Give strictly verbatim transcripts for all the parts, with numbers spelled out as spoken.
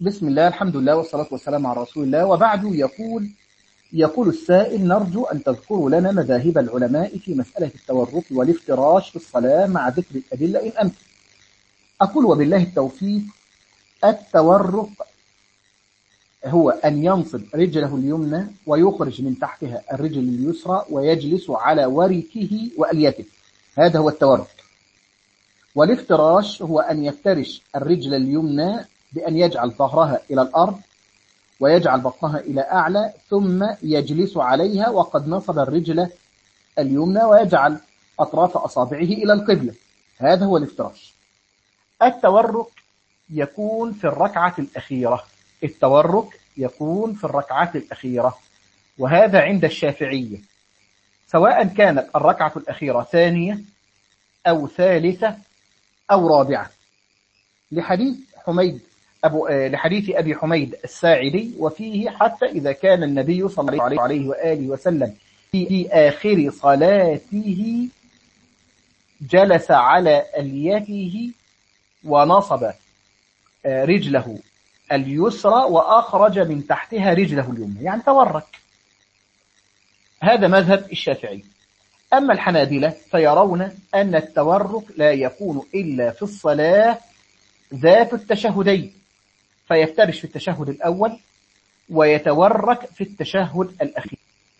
بسم الله، الحمد لله والصلاة والسلام على رسول الله، وبعد. يقول يقول السائل: نرجو أن تذكروا لنا مذاهب العلماء في مسألة التورك والافتراش في الصلاة مع ذكر الأدلة إن أمكن. أقول وبالله التوفيق. التورك هو أن ينصب رجله اليمنى ويخرج من تحتها الرجل اليسرى ويجلس على وركه وأليته، هذا هو التورك. والافتراش هو أن يفترش الرجل اليمنى بأن يجعل ظهرها إلى الأرض ويجعل بطنها إلى أعلى ثم يجلس عليها وقد نصب الرجل اليمنى ويجعل أطراف أصابعه إلى القبلة، هذا هو الافتراش. التورك يكون في الركعة الأخيرة التورك يكون في الركعة الأخيرة وهذا عند الشافعية، سواء كانت الركعة الأخيرة ثانية أو ثالثة أو رابعة، لحديث حميد أبو لحديث أبي حميد الساعدي، وفيه حتى إذا كان النبي صلى الله عليه وآله وسلم في آخر صلاته جلس على أليته ونصب رجله اليسرى وأخرج من تحتها رجله اليمنى، يعني تورك. هذا مذهب الشافعي. أما الحنابلة فيرون أن التورك لا يكون إلا في الصلاة ذات التشهدين، فيفترش في التشهد الأول ويتورك في التشهد الأخير،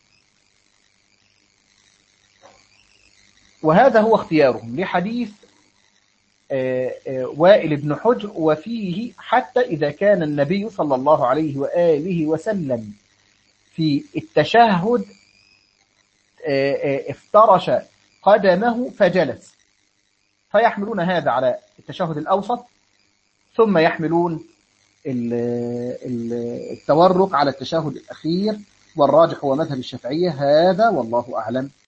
وهذا هو اختيارهم لحديث وائل بن حجر، وفيه حتى إذا كان النبي صلى الله عليه وآله وسلم في التشهد افترش قدمه فجلس، فيحملون هذا على التشهد الأوسط ثم يحملون التورك على التشهد الأخير، والراجح هو مذهب الشافعية، هذا والله أعلم.